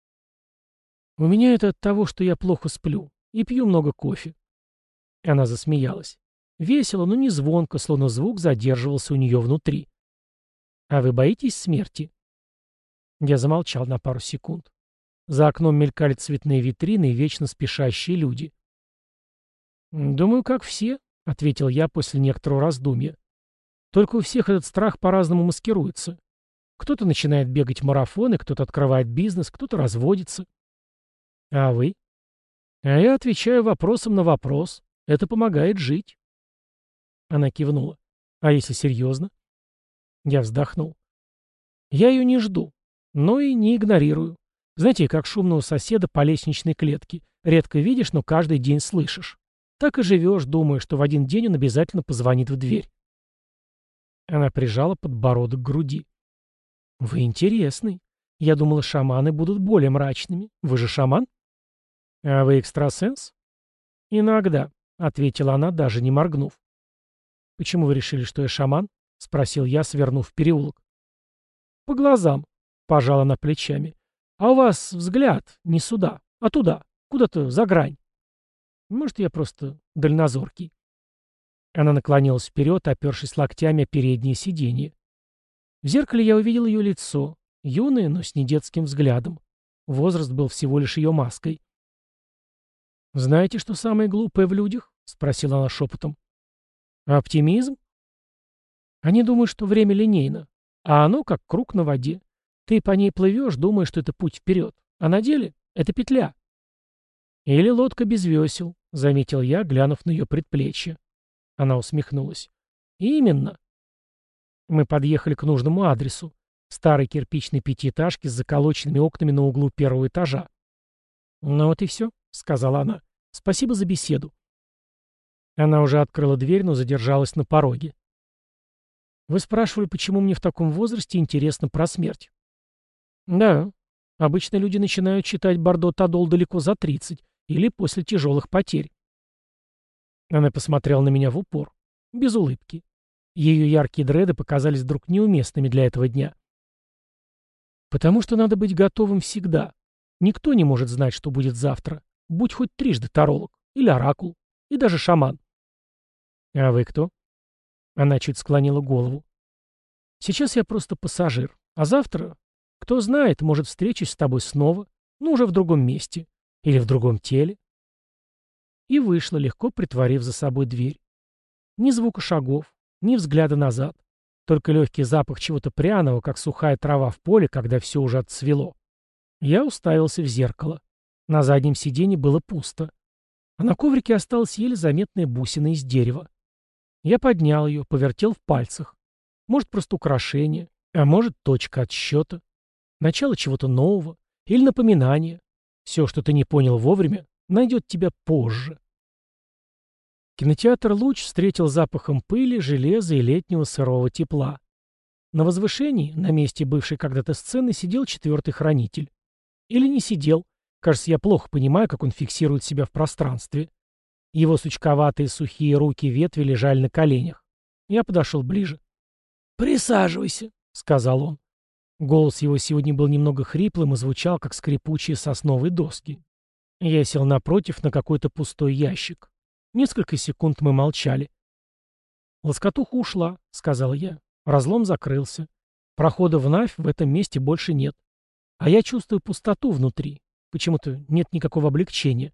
У меня это от того, что я плохо сплю и пью много кофе. Она засмеялась. Весело, но не звонко, словно звук задерживался у нее внутри. «А вы боитесь смерти?» Я замолчал на пару секунд. За окном мелькали цветные витрины и вечно спешащие люди. «Думаю, как все», — ответил я после некоторого раздумья. «Только у всех этот страх по-разному маскируется. Кто-то начинает бегать марафоны, кто-то открывает бизнес, кто-то разводится». «А вы?» А я отвечаю вопросом на вопрос. Это помогает жить. Она кивнула. А если серьезно? Я вздохнул. Я ее не жду, но и не игнорирую. Знаете, как шумного соседа по лестничной клетке. Редко видишь, но каждый день слышишь. Так и живешь, думая, что в один день он обязательно позвонит в дверь. Она прижала подбородок к груди. Вы интересный. Я думала, шаманы будут более мрачными. Вы же шаман? А вы экстрасенс? Иногда, ответила она, даже не моргнув. Почему вы решили, что я шаман? Спросил я, свернув в переулок. По глазам, пожала она плечами. А у вас взгляд не сюда, а туда, куда-то за грань. Может, я просто дальнозоркий. Она наклонилась вперед, опершись локтями о переднее сиденье. В зеркале я увидел ее лицо, юное, но с недетским взглядом. Возраст был всего лишь ее маской. «Знаете, что самое глупое в людях?» — спросила она шепотом. «Оптимизм?» Они думают, что время линейно, а оно как круг на воде. Ты по ней плывешь, думая, что это путь вперед, а на деле это петля. «Или лодка без весел», — заметил я, глянув на ее предплечье. Она усмехнулась. «Именно». Мы подъехали к нужному адресу. Старой кирпичной пятиэтажки с заколоченными окнами на углу первого этажа. «Ну вот и все», — сказала она. «Спасибо за беседу». Она уже открыла дверь, но задержалась на пороге. «Вы спрашивали, почему мне в таком возрасте интересно про смерть?» «Да. Обычно люди начинают читать Бордо Тадол далеко за тридцать или после тяжелых потерь». Она посмотрела на меня в упор, без улыбки. Ее яркие дреды показались вдруг неуместными для этого дня. «Потому что надо быть готовым всегда. Никто не может знать, что будет завтра. Будь хоть трижды таролог, или оракул, и даже шаман». «А вы кто?» Она чуть склонила голову. «Сейчас я просто пассажир. А завтра, кто знает, может, встречусь с тобой снова, но уже в другом месте. Или в другом теле». И вышла, легко притворив за собой дверь. Ни звука шагов, ни взгляда назад. Только легкий запах чего-то пряного, как сухая трава в поле, когда все уже отцвело. Я уставился в зеркало. На заднем сиденье было пусто. А на коврике осталась еле заметная бусина из дерева. Я поднял ее, повертел в пальцах. Может, просто украшение, а может, точка отсчета. Начало чего-то нового или напоминание. Все, что ты не понял вовремя, найдет тебя позже. Кинотеатр «Луч» встретил запахом пыли, железа и летнего сырого тепла. На возвышении, на месте бывшей когда-то сцены, сидел четвертый хранитель. Или не сидел. Кажется, я плохо понимаю, как он фиксирует себя в пространстве. Его сучковатые сухие руки ветви лежали на коленях. Я подошел ближе. «Присаживайся», — сказал он. Голос его сегодня был немного хриплым и звучал, как скрипучие сосновые доски. Я сел напротив на какой-то пустой ящик. Несколько секунд мы молчали. «Лоскотуха ушла», — сказал я. Разлом закрылся. Прохода в Навь в этом месте больше нет. А я чувствую пустоту внутри. Почему-то нет никакого облегчения.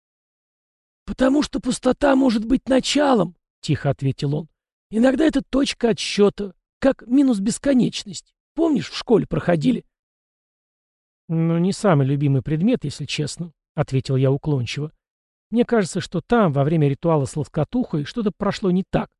«Потому что пустота может быть началом», — тихо ответил он. «Иногда это точка отсчета, как минус бесконечность. Помнишь, в школе проходили?» «Ну, не самый любимый предмет, если честно», — ответил я уклончиво. «Мне кажется, что там, во время ритуала с лоскотухой, что-то прошло не так».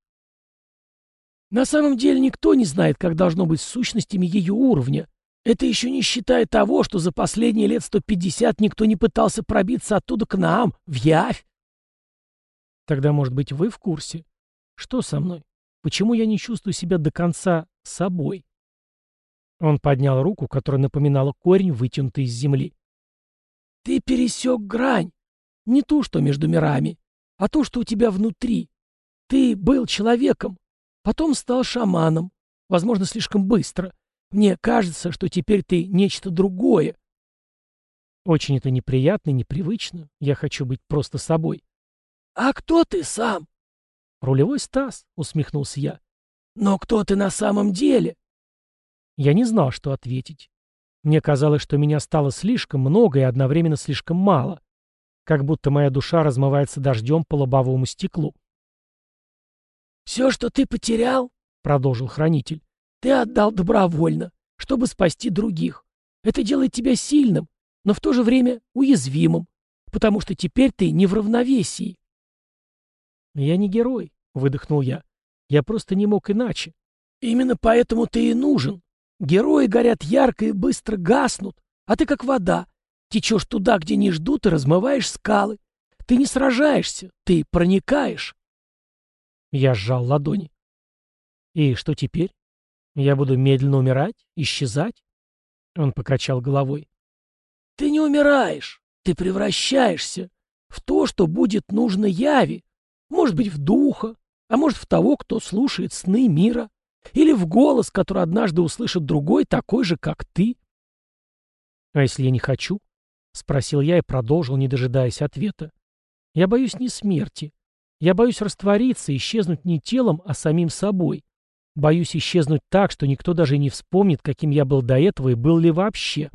«На самом деле никто не знает, как должно быть с сущностями ее уровня. Это еще не считая того, что за последние лет сто пятьдесят никто не пытался пробиться оттуда к нам, в Явь». «Тогда, может быть, вы в курсе? Что со мной? Почему я не чувствую себя до конца собой?» Он поднял руку, которая напоминала корень, вытянутый из земли. «Ты пересек грань. Не ту, что между мирами, а ту, что у тебя внутри. Ты был человеком, потом стал шаманом. Возможно, слишком быстро. Мне кажется, что теперь ты нечто другое». Очень это неприятно и непривычно. Я хочу быть просто собой. «А кто ты сам?» «Рулевой Стас», — усмехнулся я. «Но кто ты на самом деле?» Я не знал, что ответить. Мне казалось, что меня стало слишком много и одновременно слишком мало. Как будто моя душа размывается дождем по лобовому стеклу. «Все, что ты потерял, — продолжил хранитель, — ты отдал добровольно, чтобы спасти других. Это делает тебя сильным, но в то же время уязвимым. потому что теперь ты не в равновесии». «Я не герой», — выдохнул я. «Я просто не мог иначе». «Именно поэтому ты и нужен. Герои горят ярко и быстро гаснут, а ты как вода. Течешь туда, где не ждут, и размываешь скалы. Ты не сражаешься, ты проникаешь». Я сжал ладони. «И что теперь? Я буду медленно умирать? Исчезать?» Он покачал головой. «Ты не умираешь, ты превращаешься в то, что будет нужно Яви. Может быть, в духа, а может, в того, кто слушает сны мира. Или в голос, который однажды услышит другой, такой же, как ты». «А если я не хочу?» — спросил я и продолжил, не дожидаясь ответа. «Я боюсь не смерти. Я боюсь раствориться, исчезнуть не телом, а самим собой. Боюсь исчезнуть так, что никто даже не вспомнит, каким я был до этого и был ли вообще».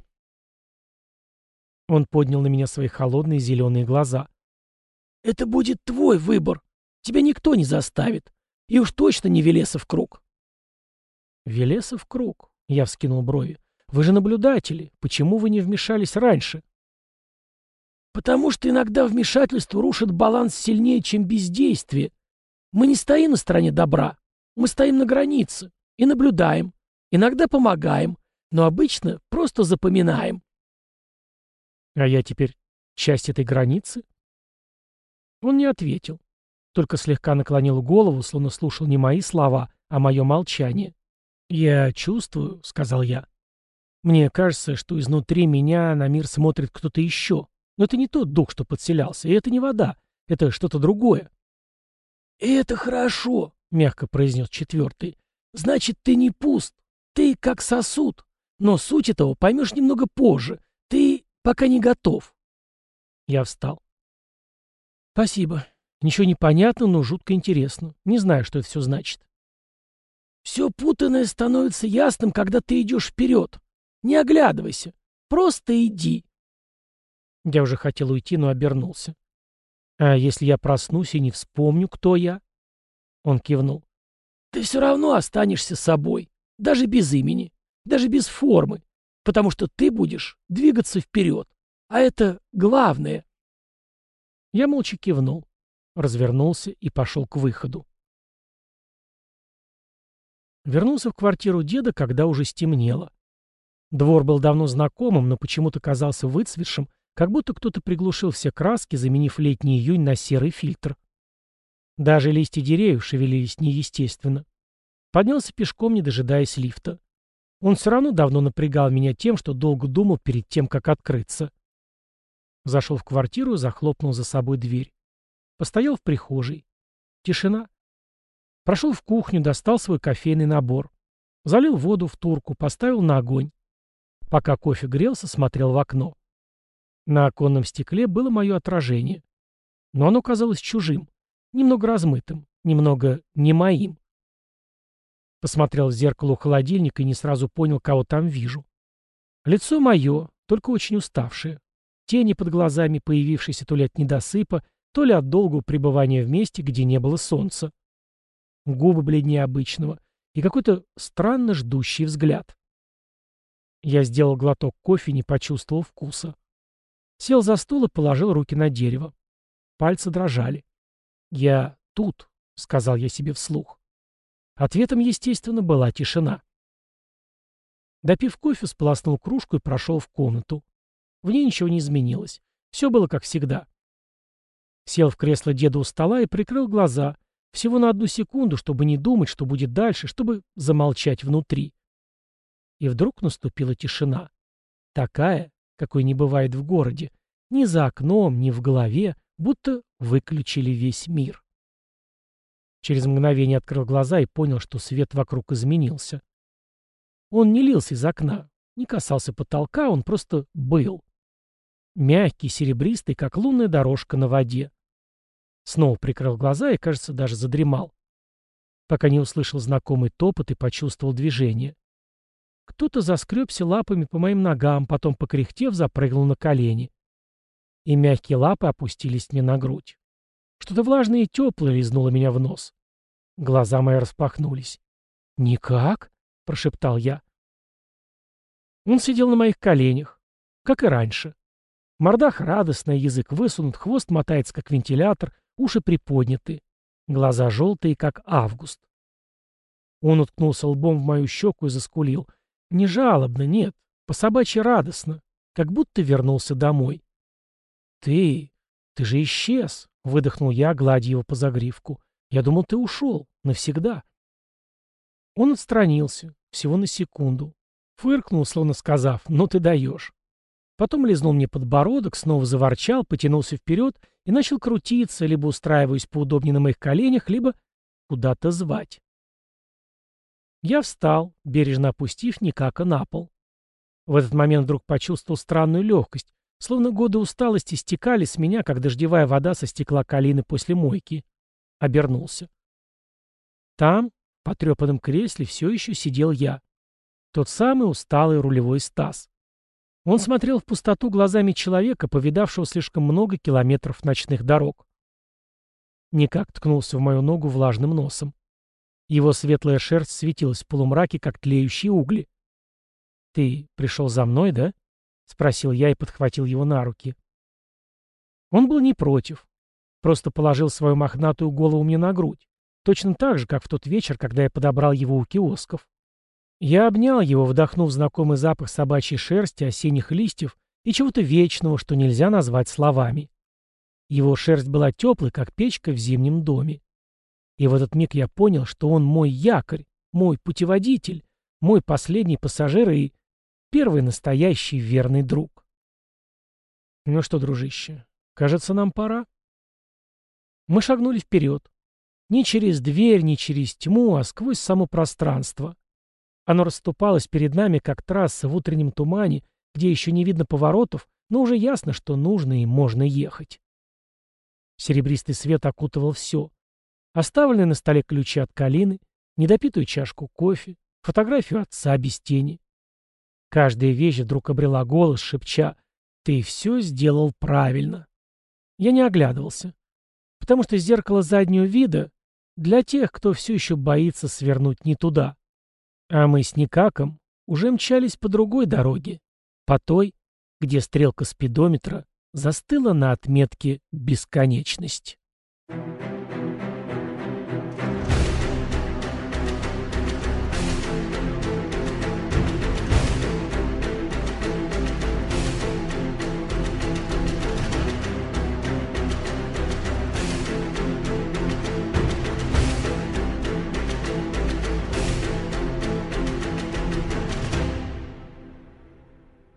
Он поднял на меня свои холодные зеленые глаза. «Это будет твой выбор. Тебя никто не заставит. И уж точно не Велесов круг». «Велесов круг?» — я вскинул брови. «Вы же наблюдатели. Почему вы не вмешались раньше?» «Потому что иногда вмешательство рушит баланс сильнее, чем бездействие. Мы не стоим на стороне добра. Мы стоим на границе и наблюдаем. Иногда помогаем, но обычно просто запоминаем». «А я теперь часть этой границы?» Он не ответил, только слегка наклонил голову, словно слушал не мои слова, а мое молчание. «Я чувствую», — сказал я. «Мне кажется, что изнутри меня на мир смотрит кто-то еще. Но это не тот дух, что подселялся, и это не вода. Это что-то другое». «И это хорошо», — мягко произнес четвертый. «Значит, ты не пуст. Ты как сосуд. Но суть этого поймешь немного позже. Ты пока не готов». Я встал. «Спасибо. Ничего не понятно, но жутко интересно. Не знаю, что это все значит». «Все путанное становится ясным, когда ты идешь вперед. Не оглядывайся. Просто иди». Я уже хотел уйти, но обернулся. «А если я проснусь и не вспомню, кто я?» Он кивнул. «Ты все равно останешься собой. Даже без имени. Даже без формы. Потому что ты будешь двигаться вперед. А это главное». Я молча кивнул, развернулся и пошел к выходу. Вернулся в квартиру деда, когда уже стемнело. Двор был давно знакомым, но почему-то казался выцветшим, как будто кто-то приглушил все краски, заменив летний июнь на серый фильтр. Даже листья деревьев шевелились неестественно. Поднялся пешком, не дожидаясь лифта. Он все равно давно напрягал меня тем, что долго думал перед тем, как открыться. Зашел в квартиру и захлопнул за собой дверь. Постоял в прихожей. Тишина. Прошел в кухню, достал свой кофейный набор. Залил воду в турку, поставил на огонь. Пока кофе грелся, смотрел в окно. На оконном стекле было мое отражение. Но оно казалось чужим, немного размытым, немного не моим. Посмотрел в зеркало у холодильника и не сразу понял, кого там вижу. Лицо мое, только очень уставшее. Тени под глазами, появившиеся то ли от недосыпа, то ли от долгого пребывания в месте, где не было солнца. Губы бледнее обычного и какой-то странно ждущий взгляд. Я сделал глоток кофе и не почувствовал вкуса. Сел за стол и положил руки на дерево. Пальцы дрожали. «Я тут», — сказал я себе вслух. Ответом, естественно, была тишина. Допив кофе, сполоснул кружку и прошел в комнату. В ней ничего не изменилось. Все было как всегда. Сел в кресло деда у стола и прикрыл глаза. Всего на одну секунду, чтобы не думать, что будет дальше, чтобы замолчать внутри. И вдруг наступила тишина. Такая, какой не бывает в городе. Ни за окном, ни в голове, будто выключили весь мир. Через мгновение открыл глаза и понял, что свет вокруг изменился. Он не лился из окна, не касался потолка, он просто был. Мягкий, серебристый, как лунная дорожка на воде. Снова прикрыл глаза и, кажется, даже задремал. Пока не услышал знакомый топот и почувствовал движение. Кто-то заскребся лапами по моим ногам, потом, покряхтев, запрыгнул на колени. И мягкие лапы опустились мне на грудь. Что-то влажное и теплое лизнуло меня в нос. Глаза мои распахнулись. «Никак?» — прошептал я. Он сидел на моих коленях, как и раньше. Мордах радостная, язык высунут, хвост мотается, как вентилятор, уши приподняты, глаза желтые, как август. Он уткнулся лбом в мою щеку и заскулил. Не жалобно, нет, по-собачьи радостно, как будто вернулся домой. «Ты... ты же исчез!» — выдохнул я, гладя его по загривку. «Я думал, ты ушел. Навсегда». Он отстранился, всего на секунду. Фыркнул, словно сказав: «Ну ты даешь». Потом лизнул мне подбородок, снова заворчал, потянулся вперед и начал крутиться, либо устраиваясь поудобнее на моих коленях, либо куда-то звать. Я встал, бережно опустив Никака на пол. В этот момент вдруг почувствовал странную легкость, словно годы усталости стекали с меня, как дождевая вода со стекла калины после мойки. Обернулся. Там, в потрепанном кресле, все еще сидел я. Тот самый усталый рулевой Стас. Он смотрел в пустоту глазами человека, повидавшего слишком много километров ночных дорог. Никак ткнулся в мою ногу влажным носом. Его светлая шерсть светилась в полумраке, как тлеющие угли. «Ты пришел за мной, да?» — спросил я и подхватил его на руки. Он был не против. Просто положил свою мохнатую голову мне на грудь. Точно так же, как в тот вечер, когда я подобрал его у киосков. Я обнял его, вдохнув знакомый запах собачьей шерсти, осенних листьев и чего-то вечного, что нельзя назвать словами. Его шерсть была теплой, как печка в зимнем доме. И в этот миг я понял, что он мой якорь, мой путеводитель, мой последний пассажир и первый настоящий верный друг. Ну что, дружище, кажется, нам пора. Мы шагнули вперед. Не через дверь, не через тьму, а сквозь само пространство. Оно расступалось перед нами, как трасса в утреннем тумане, где еще не видно поворотов, но уже ясно, что нужно и можно ехать. Серебристый свет окутывал все. Оставленные на столе ключи от калины, недопитую чашку кофе, фотографию отца без тени. Каждая вещь вдруг обрела голос, шепча: «Ты все сделал правильно». Я не оглядывался, потому что зеркало заднего вида для тех, кто все еще боится свернуть не туда. А мы с Никаком уже мчались по другой дороге, по той, где стрелка спидометра застыла на отметке «Бесконечность».